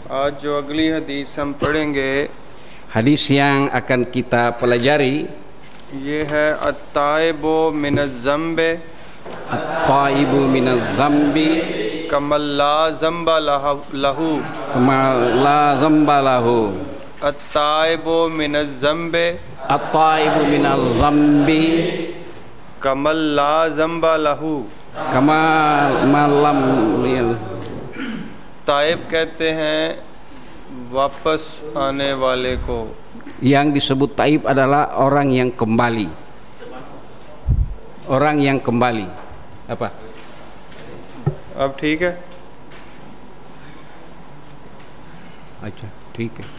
आज जो अगली हदीस हम पढ़ेंगे, hadis yang akan kita pelajari, ये है अत्ताइबु मिनज़्ज़म्बि at-taibu minadz-dzambi कमल्ला ज़म्बा लहू। kama la dzamba lahu. अत्ताइबु मिनज़्ज़म्बि At-taibu minadz-dzambi कमल्ला ज़म्बा लहू। kama malam. ताइब कहते हैं वापस आने वाले को। Yang disebut taib adalah orang yang kembali. Orang yang kembali. Apa? अब ठीक है? अच्छा, ठीक है.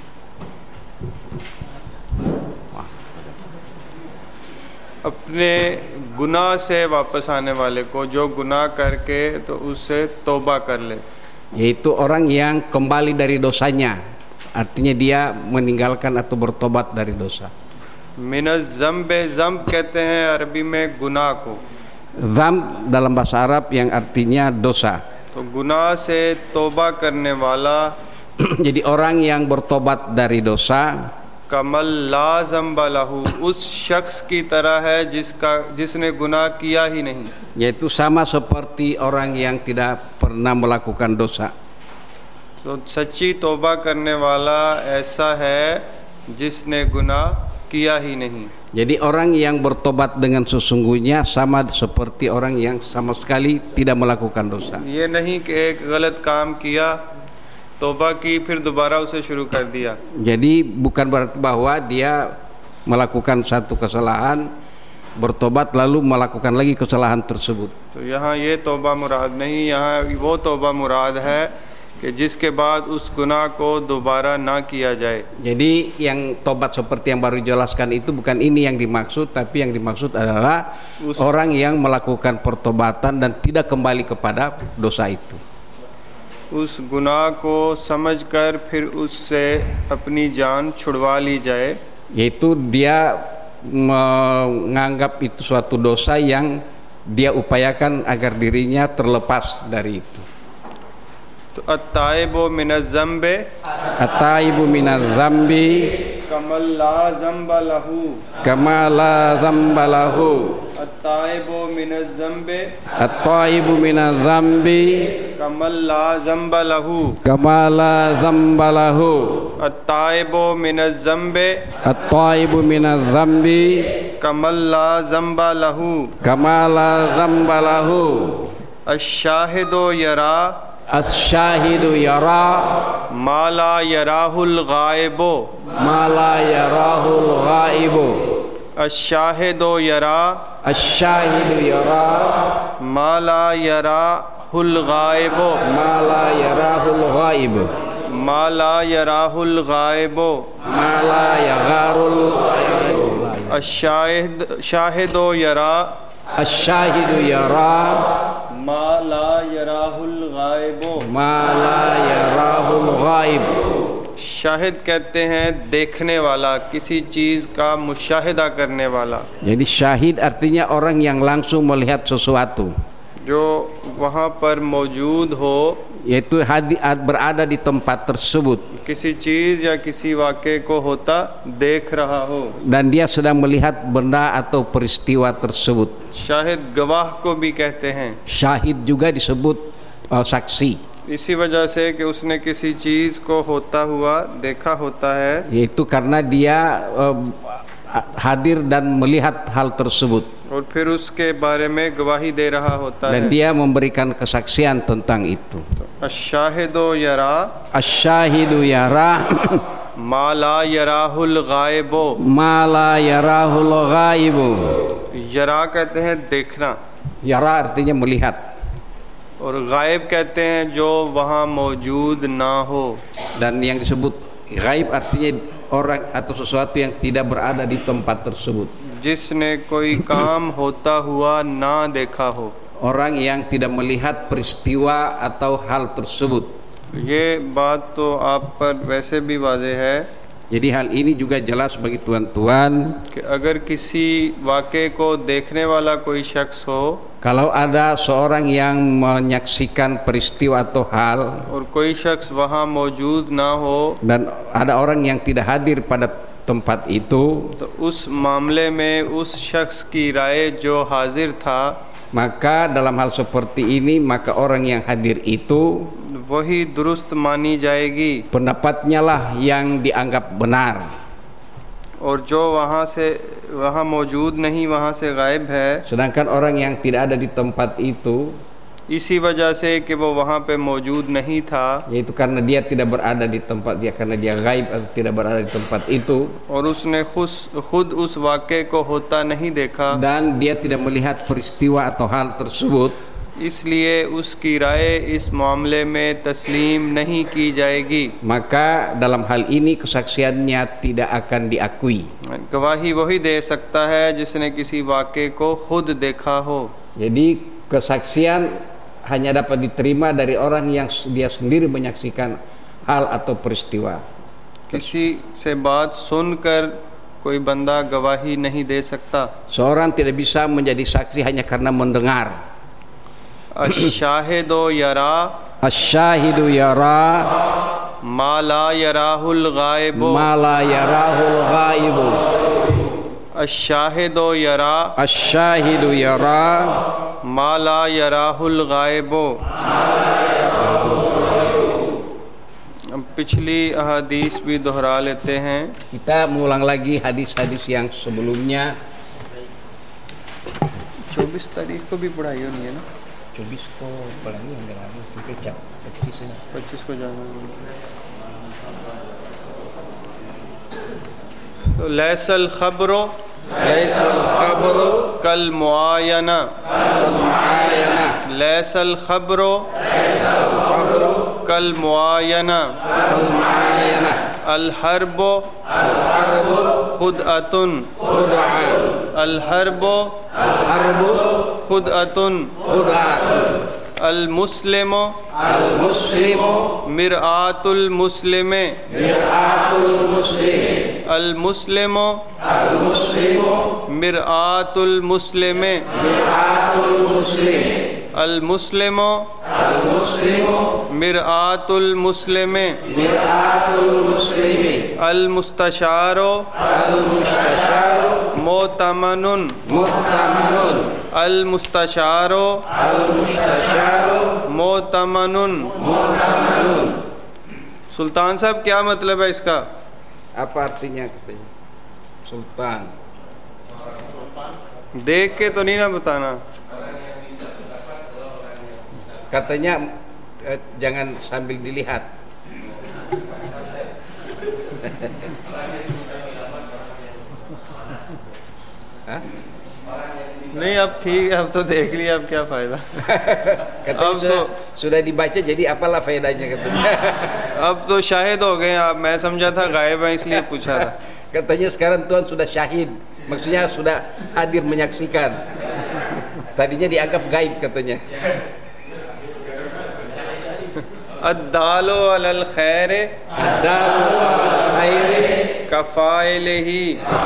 अपने गुनाह से वापस आने वाले को, जो गुनाह करके तो उससे तौबा कर ले। Yaitu orang yang kembali dari dosanya, artinya dia meninggalkan atau bertobat dari dosa. मिनज़्ज़म्बि, ज़म्ब कहते हैं अरबी में गुनाह को। Dzam dalam bahasa Arab yang artinya dosa. तो गुनाह से तौबा करने वाला Jadi orang yang bertobat dari dosa कमल ला ज़म्बा लहू, उस शख्स की तरह है जिसने गुनाह किया ही नहीं। yaitu sama seperti orang yang tidak pernah melakukan dosa. तो सच्ची तौबा करने वाला ऐसा है जिसने गुनाह किया ही नहीं। Jadi orang yang bertobat dengan sesungguhnya sama seperti orang yang sama sekali tidak melakukan dosa. ये नहीं कि एक गलत काम किया, तौबा की, फिर दोबारा उसे शुरू कर दिया। Jadi bukan berarti bahwa dia melakukan satu kesalahan, bertobat lalu melakukan lagi kesalahan tersebut. तो यहाँ ये तौबा मुराद नहीं, यहाँ वो तौबा मुराद है कि जिसके बाद उस गुनाह को दोबारा ना किया जाए। Jadi yang tobat seperti yang baru dijelaskan itu bukan ini yang dimaksud, tapi yang dimaksud adalah orang yang melakukan pertobatan dan tidak kembali kepada dosa itu. उस गुनाह को समझकर फिर उससे अपनी जान छुड़वा ली जाए। Yaitu dia menganggap itu suatu dosa yang dia upayakan agar dirinya terlepas dari itu. तो अत्ताइबु मिनज़्ज़म्बि At-taibu minadz-dzambi कमल ला ज़म्बा लहू। kama la dzamba lahu. अत्ताइबु मिनज़्ज़म्बि At-taibu minadz-dzambi कमल ला ज़म्बा लहू। kama la dzamba lahu. अत्ताइबु मिनज़्ज़म्बि At-taibu minadz-dzambi कमल ला ज़म्बा लहू। kama la dzamba lahu. अश्शाहिदु यरा Asy-syahidu yara मा ला यराहुल गायबो। ma la yarahul ghaibu. अश्शाहिदु यरा Asy-syahidu yara मा ला यराहुल गायबो। ma la yarahul ghaibu. मा ला यराहुल गायबो। Ma la yagharul ghaibu. अश्शाहिदु यरा Asy-syahidu yara मा ला यराहुल गायबो। ma la yarahul ghaib. Shahid कहते हैं देखने वाला, किसी चीज़ का मुशाहिदा करने वाला, Jadi syahid artinya orang yang langsung melihat sesuatu, जो वहाँ पर मौजूद हो, yaitu berada di tempat tersebut किसी चीज़ या किसी वाक़े को होता देख रहा हो। dan dia sedang melihat benda atau peristiwa tersebut. Shahid गवाह को भी कहते हैं, Syahid juga disebut saksi, इसी वजह से कि उसने किसी चीज़ को होता हुआ देखा होता है, yaitu karena dia hadir dan melihat hal tersebut और फिर उसके बारे में गवाही दे रहा होता है। dan dia memberikan kesaksian tentang itu. अश्शाहिदो यरा Asy-syahidu yara मा ला यराहुल गायबो। ma la yarahul ghaibu. यरा कहते हैं देखना, Yara artinya melihat, और गायब कहते हैं जो वहाँ मौजूद ना हो। dan yang disebut ghaib artinya orang atau sesuatu yang tidak berada di tempat tersebut. जिसने कोई काम होता हुआ ना देखा हो। Orang yang tidak melihat peristiwa atau hal tersebut. ये बात तो आप पर वैसे भी वाज़ेह है Jadi hal ini juga jelas bagi tuan-tuan. कि अगर किसी वाक़े को देखने वाला कोई शख्स हो Kalau ada seorang yang menyaksikan peristiwa atau hal और कोई शख्स वहाँ मौजूद ना हो dan ada orang yang tidak hadir pada tempat itu, तो उस मामले में उस शख्स की राय जो हाजिर था maka dalam hal seperti ini maka orang yang hadir itu वही दुरुस्त मानी जाएगी pendapatnya lah yang dianggap benar. और जो वहाँ मौजूद नहीं वहाँ से गायब है Sedangkan orang yang tidak ada di tempat itu, इसी वजह से कि वो वहाँ पे मौजूद नहीं था yaitu karena dia tidak berada di tempat dia, karena dia gaib atau tidak berada di tempat itu, और उसने खुद उस वाक़े को होता नहीं देखा dan dia tidak melihat peristiwa atau hal tersebut, इसलिए उसकी राय इस मामले में तस्लीम नहीं की जाएगी maka dalam hal ini kesaksiannya tidak akan diakui. गवाही वही दे सकता है जिसने किसी वाक़े को खुद देखा हो Jadi kesaksian hanya dapat diterima dari orang yang dia sendiri menyaksikan hal atau peristiwa. किसी से बात सुनकर कोई बंदा गवाही नहीं दे सकता Seorang tidak bisa menjadi saksi hanya karena mendengar. अश्शाहिदो यरा Asyahidu yara मा ला यराहुल गायबो ma la yarahul ghaibu. अश्शाहिदो यरा Asyahidu yara मा ला यराहुल गायबो। अब पिछली अहादीस भी दोहरा लेते हैं। Kita mengulang lagi hadis-hadis yang sebelumnya. 24 तारीख को भी पढ़ाई होनी है ना? 24 को पढ़ाई होंगे ना, क्योंकि 25 को जाना है। तो लैसल खबरो कल मुआयना लैसल खबरो कल मुआयना अल हर्बो खुदअतुन अल हर्बो खुदअतुन अल मुस्लिमो मिरआतुल मुस्लिमे अल मुस्लिमो मिरआतुल मुस्लिमे अल मुस्लिमो मिरआतुल मुस्लिमे अल मुस्तशारो मोतमनुन अल मुस्तशारो मोतमनुन। सुल्तान साहब क्या मतलब है इसका? Apa artinya katanya? Sultan. देख के तो नहीं ना बताना। Katanya jangan sambil dilihat. Hah? नहीं अब ठीक है, अब तो देख लिया, अब क्या फायदा। Katanya sudah dibaca, jadi apalah faedahnya katanya. अब तो शाहिद हो गए आप, मैं समझा था गायब है इसलिए पूछा था। Katanya sekarang Tuhan sudah syahid, maksudnya sudah hadir menyaksikan. Tadinya dianggap gaib katanya. अद्दालो अलल खैर कफ़ाइलिही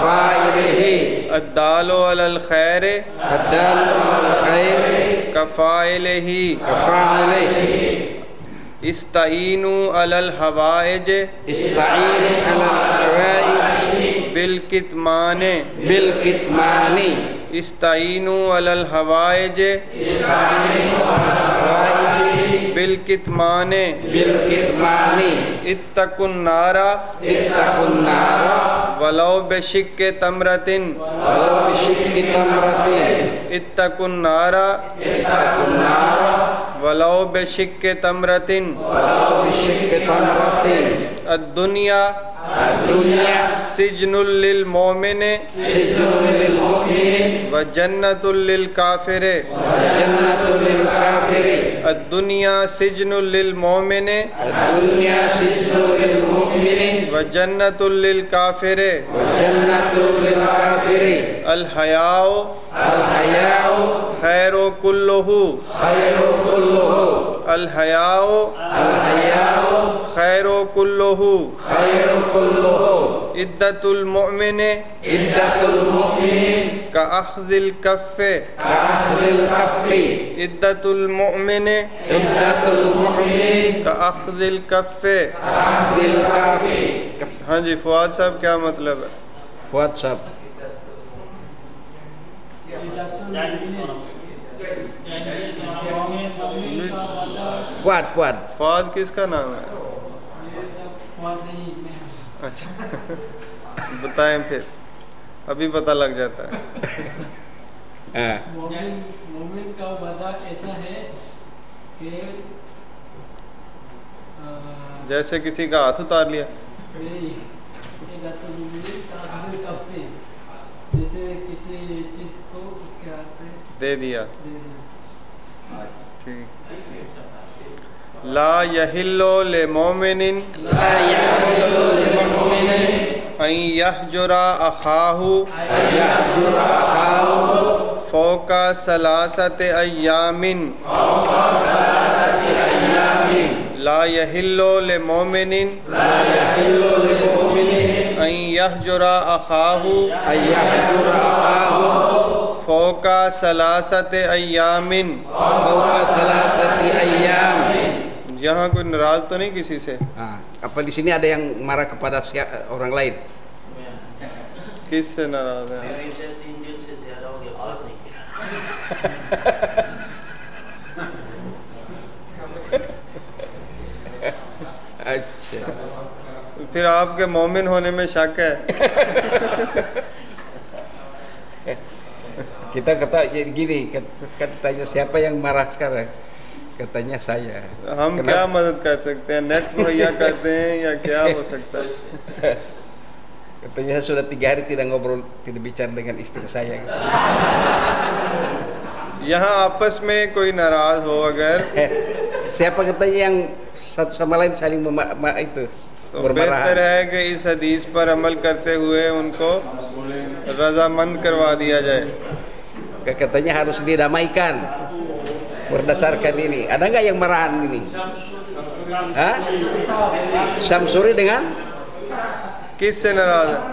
अद्दालो अलल खैर कफ़ाइलिही इस्ताईनु अलल हवाइज बिल कितमाने इस्ताईनु अलल हवाइज बिल कितमाने इत्तकुन नारा वलो बेशिक्के तमरतिन इत्तकुन नारा वलो बेशिक्के तमरतिन अद्दुनिया सिजनुल लिल मोमिने व जन्नतुल लिल काफिरे अद्दुनिया सिजनुल लिल मोमिने व जन्नतुल लिल काफिरे अल हयाओ खैरो कुल्लुहु अल हयाओ खैरो कुल्लुहु इद्दतुल मुमिन इद्दतुल मुमिन का अख्जिल कफ़े कअख्ज़िल कफ़्फ़ि इद्दतुल मुमिन इद्दतुल मुमिन का अख्जिल कफ़े। कअख्ज़िल कफ़्फ़ि। हाँ जी फुआद साहब, क्या मतलब है? फुआद साहब, फुआद फुआद फुआद किसका नाम है? अच्छा बताएं फिर, अभी पता लग जाता है। हाँ। मोमिन का वादा ऐसा है कि जैसे किसी का हाथ उतार लिया। जैसे किसी चीज को उसके हाथ पे दे दिया। दे देना। ठीक। ला यहिल्लो ले मोमिनिन ला यहिल्लु लिल-मुमिनि अन यहजुरा अखाहु यहजुरा अखाहु फौका सलासते अय्यामिन। ला यहिल्लो ले मोमिनिन ला यहिल्लु लिल-मुमिनि अन यहजुरा अखाहु यहजुरा अखाहु फौका सलासते अय्यामिन। फौका सलासati ayyam. यहाँ कोई नाराज तो नहीं किसी से? Apa di sini ada yang marah kepada orang lain? किस से नाराज है? अच्छा, फिर आपके मोमिन होने में शक है। kita kata jadi gini, katanya siapa yang marah sekarang? Katanya saya. हम क्या मदद कर सकते हैं? नेट मुहैया करते हैं या क्या हो सकता है? Katanya saya sudah 3 hari tidak ngobrol, tidak bicara dengan istri saya. यहाँ आपस में कोई नाराज हो अगर Siapa katanya yang satu sama lain saling itu तो बेहतर है कि इस हदीस पर अमल करते हुए उनको रजामंद करवा दिया जाए। Katanya harus didamaikan berdasarkan ini. Ada nggak yang marahan ini? Hah? Syamsuri dengan किससे नाराज है?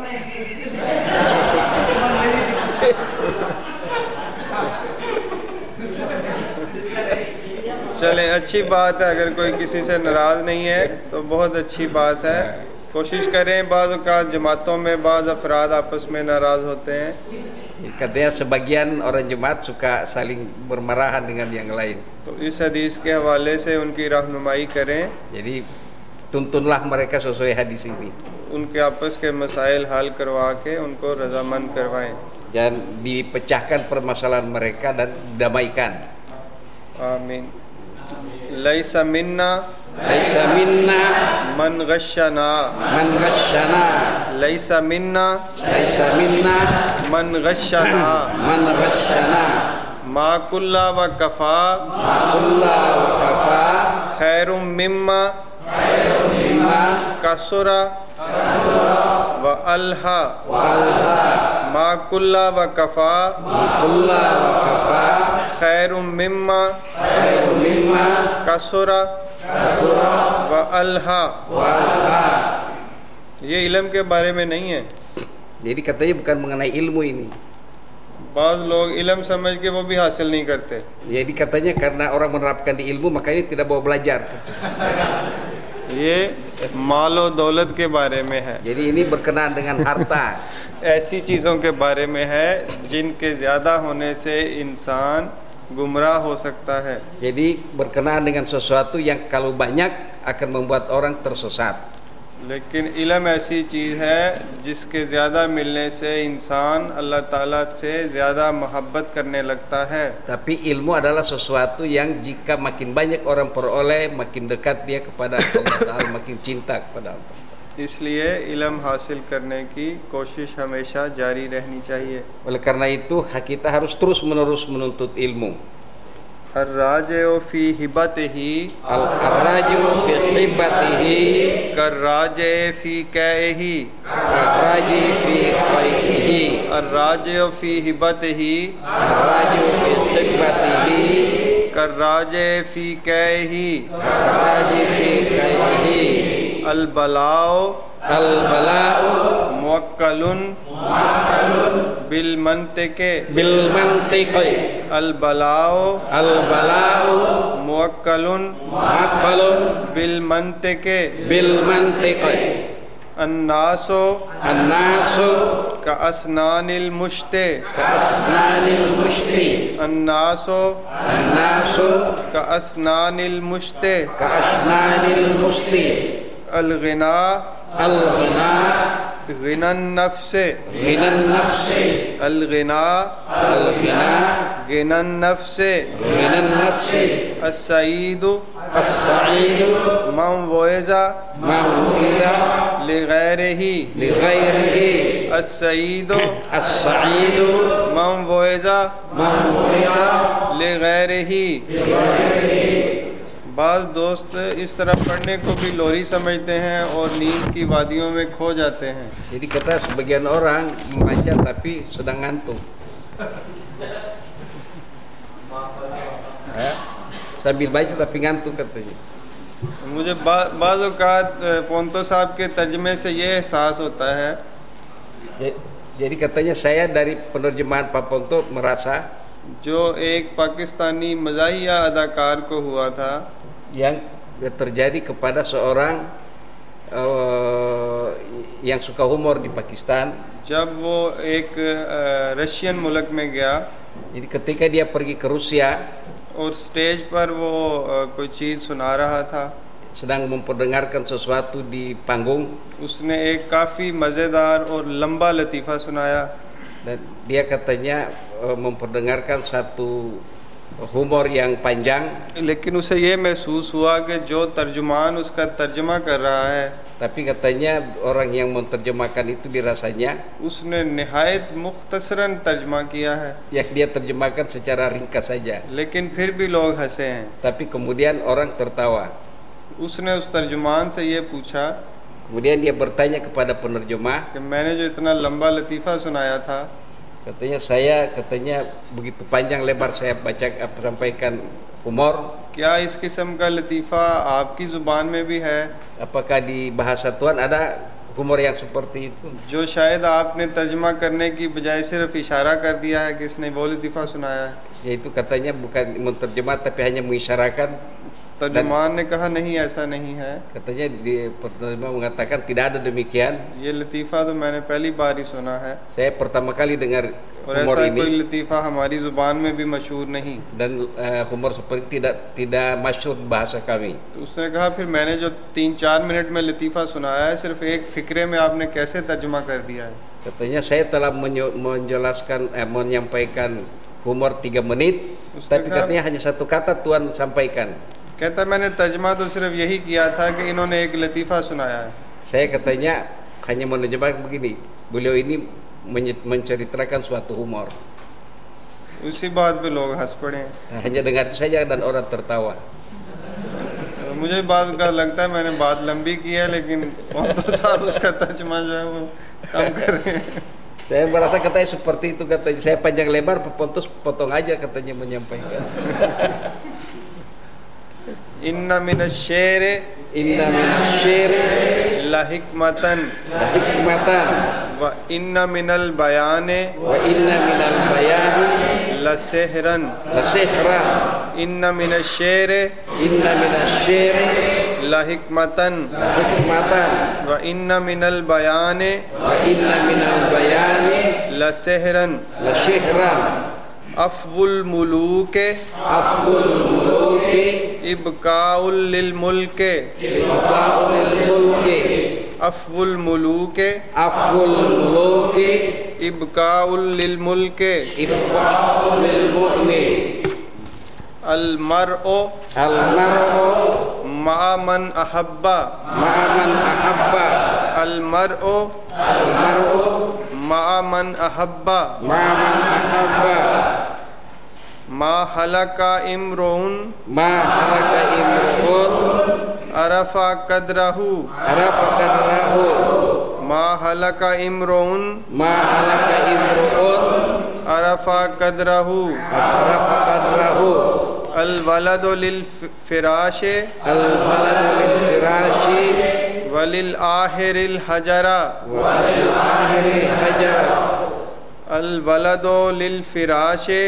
चले, अच्छी बात है। अगर कोई किसी से नाराज नहीं है तो बहुत अच्छी बात है। कोशिश करें, बाज़ औक़ात जमातों में बाज़ अफराद आपस में नाराज़ होते हैं। Katanya sebagian orang jemaat suka saling bermarahan dengan yang lain. तो इस हदीस के हवाले से उनकी रहनुमाई करें। Jadi tuntunlah mereka sesuai hadis ini. उनके आपस के मसाइल हल करवा के उनको रजामंद करवाएं। Dan dipecahkan permasalahan mereka dan damaikan. आमीन। लैसा मिन्ना Laisa minna मन गश्शना man ghasyana. लैसा मिन्ना Laisa minna मन गश्शना man ghasyana. मा कुल्ला व Kaffa Kulla wa kafa खैरुम मिम्मा mimma कसुरा व अल्हा। walha. मा कुल्ला व Kaffa Kulla wa kafa खैरुम मिम्मा mimma कसुरा व अल्हा। walha. ये इल्म के बारे में नहीं है। Jadi katanya bukan mengenai ilmu ini. बाज़ लोग इल्म समझ के वो भी हासिल नहीं करते। Jadi katanya karena orang menerapkan di ilmu makanya tidak mau belajar. ये मालो दौलत के बारे में है। Jadi ini berkenaan dengan harta. ऐसी चीज़ों के बारे में है जिनके ज़्यादा होने से इंसान गुमराह हो सकता है। Jadi berkenaan dengan sesuatu yang kalau banyak akan membuat orang tersesat. लेकिन इल्म ऐसी चीज़ है जिसके ज़्यादा मिलने से इंसान अल्लाह ताला से ज़्यादा मोहब्बत करने लगता है। Tapi ilmu adalah sesuatu yang jika makin banyak orang peroleh, makin dekat dia kepada Allah Ta'ala, makin cinta kepada Allah. इसलिए इल्म हासिल करने की कोशिश हमेशा जारी रहनी चाहिए। Oleh karena itu kita harus terus menerus menuntut ilmu. अर्राजिउ फ़ी हिबतिही Al-raju fi hibatihi कर्राजे फ़ी कैही। ar-raji fi qaihi. अर्राजिउ फ़ी हिबतिही Ar-raju fi hibatihi कर्राजे फ़ी कैही। ar-raji fi qaihi. अलबलाओ al bala'u मुवक्कलुन बिल मंतिके bil mantiqi अल बलाओ al bala'u मुवक्कलुन muwakkalun बिल मंतिके bil mantiqi अन्नासो an-nasu का असनानिल मुश्ते ka asnanil mushti अन्नासो an-nasu का असनानिल मुश्ते ka asnanil mushti अल गिना al-ghina गिनन नफ्से ghinan nafsi अल गिना al-ghina गिनन नफ्से ghinan nafsi अस्सईदु as-sa'idu मन वोइजा man wukida लिगैरिही li ghairihi अस्सईदु as-sa'idu मन वोइजा man wukida लिगैरिही। बाज़ दोस्त इस तरह पढ़ने को भी लोरी समझते हैं और नींद की वादियों में खो जाते हैं। Jadi kata sebagian orang membaca tapi sedang ngantuk. Sambil baca tapi ngantuk katanya. मुझे बाज़ औक़ात पोंतो साहब के तर्जमे से ये एहसास होता है Jadi katanya saya dari penerjemahan Pak Ponto merasa जो एक पाकिस्तानी मज़ाहिया अदाकार को हुआ था yang terjadi kepada seorang yang suka humor di Pakistan. जब वो एक रशियन मुल्क में गया Jadi ketika dia pergi ke Rusia और स्टेज पर वो कोई चीज़ सुना रहा था, sedang memperdengarkan sesuatu di panggung उसने एक काफ़ी मज़ेदार और लंबा लतीफ़ा सुनाया। dan dia katanya memperdengarkan satu humor yang panjang, लेकिन उसे ये महसूस हुआ कि जो तर्जुमान उसका तर्जमा कर रहा है tapi katanya orang yang menerjemahkan itu dirasanya उसने निहायत मुख्तसरन तर्जमा किया है, yang dia terjemahkan secara ringkas saja, लेकिन फिर भी लोग हंसे हैं। tapi kemudian orang tertawa. उसने उस तर्जुमान से ये पूछा Kemudian dia bertanya kepada penerjemah, कि मैंने जो इतना लंबा लतीफ़ा सुनाया था, katanya begitu panjang lebar saya sampaikan humor, क्या इस किस्म का लतीफ़ा आपकी ज़ुबान में भी है apakah di bahasa Tuhan ada humor yang seperti itu? जो शायद आपने तर्जमा करने की बजाय सिर्फ इशारा कर दिया है कि इसने वो लतीफ़ा सुनाया है। Yaitu katanya bukan menerjemah tapi hanya mengisyaratkan. तर्जुमान ने कहा नहीं, ऐसा नहीं है, Katanya di penerjemah mengatakan tidak ada demikian. ये लतीफ़ा तो मैंने पहली बार ही सुना है Saya pertama kali dengar और humor ऐसा कोई ini लतीफ़ा हमारी ज़ुबान में भी मशहूर नहीं। dan humor seperti tidak masyhur bahasa kami. तो उसने कहा फिर मैंने जो 3-4 मिनट में लतीफ़ा सुनाया है सिर्फ एक फ़िक्रे में आपने कैसे तर्जुमा कर दिया है। Katanya saya telah menjelaskan menyampaikan humor 3 menit, tapi katanya hanya satu kata Tuhan sampaikan. कहता मैंने तर्जमा तो सिर्फ यही किया था कि इन्होंने एक लतीफ़ा सुनाया है। Saya katanya hanya menerjemahkan begini, beliau ini menceritakan suatu humor. उसी बात पे लोग हंस पड़े। Hanya dengar itu saja dan orang tertawa. मुझे बात का लगता है मैंने बात लंबी की है, लेकिन तो साहब उसका तर्जमा जो है वो कम कर रहे हैं। Saya merasa katanya seperti itu, katanya saya panjang lebar, Pontus potong aja katanya menyampaikan. इन्ना मिनश्शेरे Inna minasyiri ला हिकमतन hikmatan व इन्ना मिनल बयाने wa inna minal bayani ला सेहरन। lasihran. इन्ना मिनश्शेरे Inna minasyiri ला हिकमतन hikmatan व इन्ना मिनल बयाने wa inna minal bayani ला सेहरन। lasihran. अफ़्वुल मुलूके Aful muluki इबकाउल लिल मुल्के ibqa'ul mulki. अफ़्वुल मुलूके Aful muluki इबकाउल लिल मुल्के ibqa'ul mulki. अल मरओ Al mar'u मा मन अहब्बा ma'a man ahabba. अल मरओ Al mar'u मा मन अहब्बा ma'a man ahabba. मा हलका इमरुन Ma halaka imru'un अरफा कदरहू arafa qadrahu. मा हलका इमरुन Ma halaka imru'un अरफा कदरहू arafa qadrahu. अल वलदु लिल फिराशे Al baladu lil firashi व वलिल आहिरिल हजरा वलिल आहिरि हजरा अल वलदो लिल फिराशे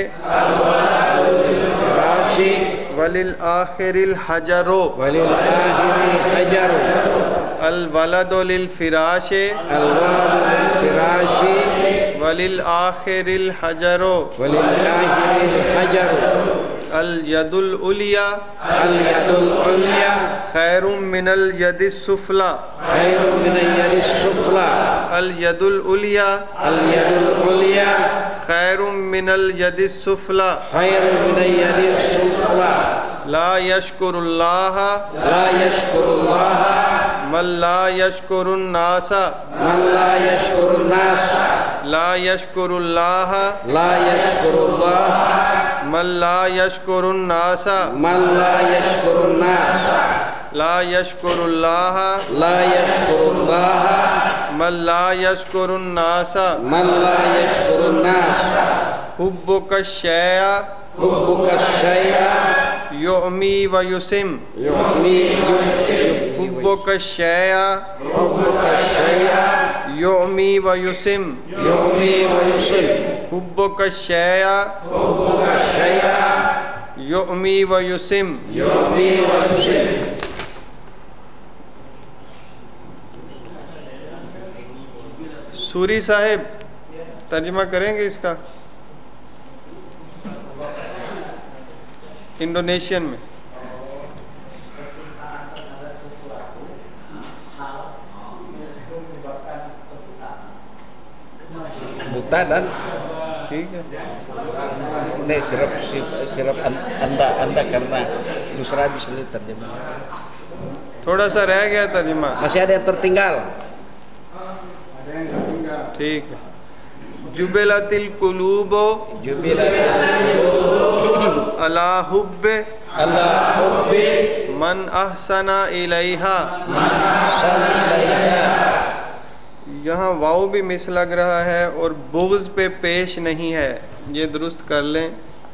फिराशि वलिल आहिरिल हजरो वलिल आहिरि हजरु अल वलदो लिल फिराशे अल वलदु लिल फिराशि वलिल आहिरिल हजरो वलिल आहिरि हजरु अल यदुल उलिया अल यदुल उलिया खैरुम मिनल यदिस सुफला खैरु मिन यदिस सुफला अल यदुल उलिया अल यदुल उलिया खैरुम मिनल यदिस सुफला खैरु मिन यदिस सुफला ला यशकुरुल्लाह ला यशकुरुल्लाह मन ला यशकुरुन नासा मन ला यशकुरुन नास ला यशकुरुल्लाह ला यशकुरुल्लाह मन ला यशकुरुन नासा मन ला यशकुरुन नास ला यशकुरुल्लाह ला यशकुरुल्लाह मन ला यशकुरुन नासा मन ला यशकुरुन नास हुब्बुक शैया हुब्बुका शैआ युमी व युसिम युमी हुब्बुक शैया हुब्बुका शैआ युमी व युसिम युमी व युसिम हुब्बुक शैया हुब्बुका शैआ युमी व युसिम युमी व युसिम। सूरी साहिब तर्जुमा करेंगे इसका इंडोनेशियन में। buta dan ठीक है ini sirap anda karena Nusra bisa terjemah. थोड़ा सा रह गया तर्जुमा Masih ada yang tertinggal. ठीक है जुबिलतिल कुलूबो Jubilatul अला हुब्बे ala hubbi मन अहसना इलैहा। san ilaiha यहाँ वाव भी मिस लग रहा है और बुग़्ज़ पे पेश नहीं है, ये दुरुस्त कर लें।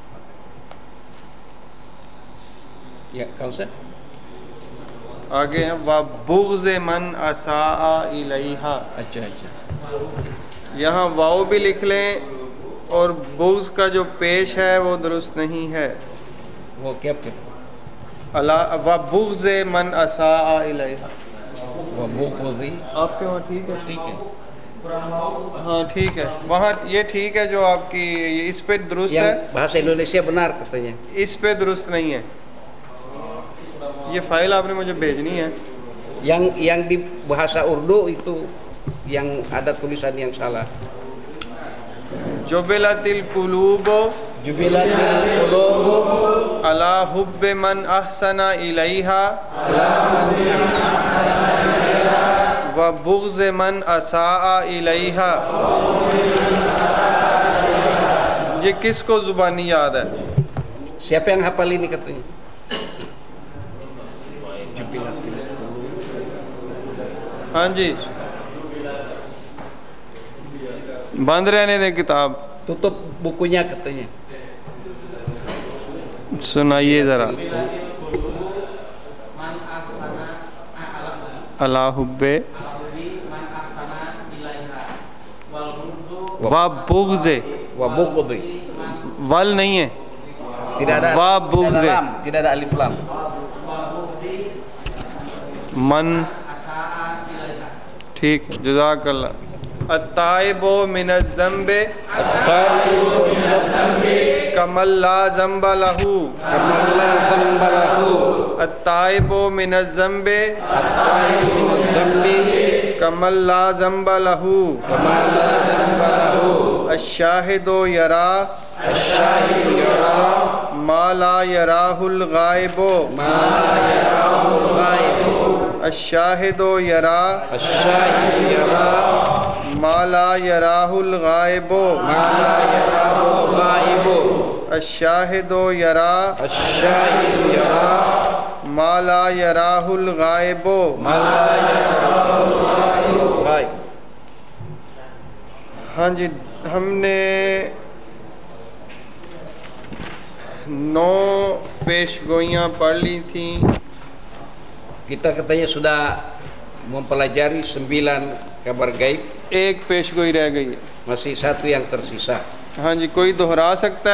ya kau sah आगे है व बुग़्ज़ मन असा इलैहा, अच्छा अच्छा यहाँ वाव भी लिख लें और बुग़्ज़ का जो पेश है वो दुरुस्त नहीं है। वो क्या अला व बुग़्ज़ मन असा इलैहा वो बुग़्ज़ी आपके वहाँ ठीक है? ठीक है हाँ ठीक है, वहाँ ये ठीक है जो आपकी इस पे दुरुस्त yang है, bahasa Indonesia benar katanya. इस पे दुरुस्त नहीं है। ये फाइल आपने मुझे भेजनी है। Yang di bahasa Urdu itu yang ada tulisan yang salah. जुबिलतिल कुलूबो Jubilatul qulubu अला हुब्बे मन अहसना इलैहा व बुग़्ज़ मन असा इलैहा। ये किसको ज़ुबानी याद है? Siapa yang hafal ini katanya? Jubilatul qulubu. हाँ जी, बंद रहने दे किताब, Tutup bukunya katanya. सुनाइए ज़रा। अला हुब्बे व बुग़्ज़, Wa bughdi. वल नहीं है, Tidak ada Wa tidak bughzi. ada lam, tidak ada alif lam. मन ठीक है, जज़ाकल्लाह। अत्ताइबो मिनज़ ज़म्बे कमल ला ज़म्ब लहू। Kamalla dzambalahu. अत्ताइबो मिनज़ ज़म्बे At-tayyib min dzambi कमल ला ज़म्ब लहू। kamalla dzambalahu. अश्शाहिदो यरा Asy-syahidu yara मा ला यराहुल गायबो। ma la yarahul ghaibu. अश्शाहिदो यरा Asy-syahidu yara मा ला यराहुल गायबो। ma la yarahul ghaibu. अश्शाहिदो यरा Asy-syahidu yara मा ला यराहुल गायबो। ma la yarahul ghaib. हाँ जी, हमने 9 पेशगोइयाँ पढ़ ली थी। Kita katanya sudah mempelajari 9 kabar gaib, एक पेश गोई रह गई है। masih satu yang tersisa. हाँ जी, कोई दोहरा सकता है?